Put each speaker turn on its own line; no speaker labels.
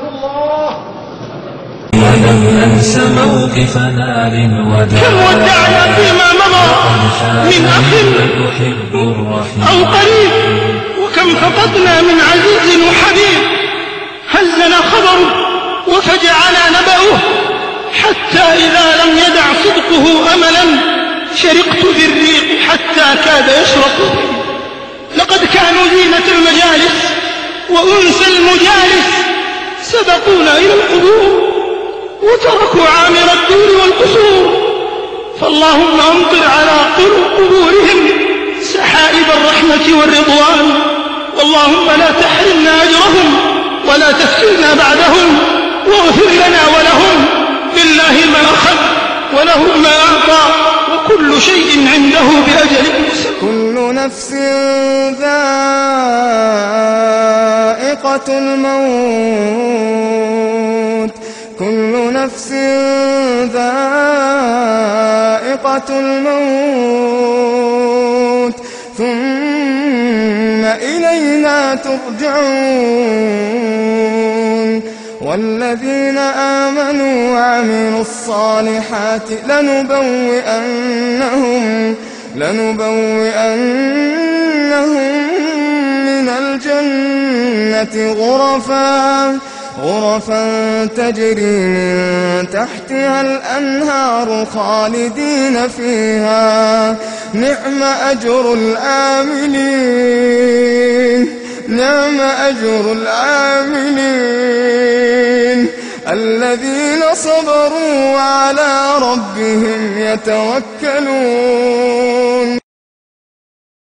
ولم أنس موقفنا للوداع.
كم ودعنا فيما مضى من أخ أو قريب، وكم فقدنا من عزيز وحبيب. هل لنا خبر وفجعنا نبأه، حتى إذا لم يدع صدقه أملا شرقت بالريق حتى كاد يشرق. لقد كانوا زينة المجالس وأنس المجالس، سبقونا إلى القبور وتركوا عامر الدور والقصور. فاللهم أمطر على قبورهم سحائب الرحمة والرضوان، واللهم لا تحرمنا أجرهم ولا تفتنا بعدهم، واغفر لنا ولهم. لله ما أخذ وله ما أعطى، وكل شيء عنده بأجل مسمى.
كل نفس ذائقة الموت، كل نفس ذائقة الموت، ثم إلينا ترجعون. والذين آمنوا وعملوا الصالحات لنبوئنهم من الجنة غرفا تجري من تحتها الأنهار خالدين فيها. نعم أجر العاملين الذين صبروا وعلى ربهم يتوكلون.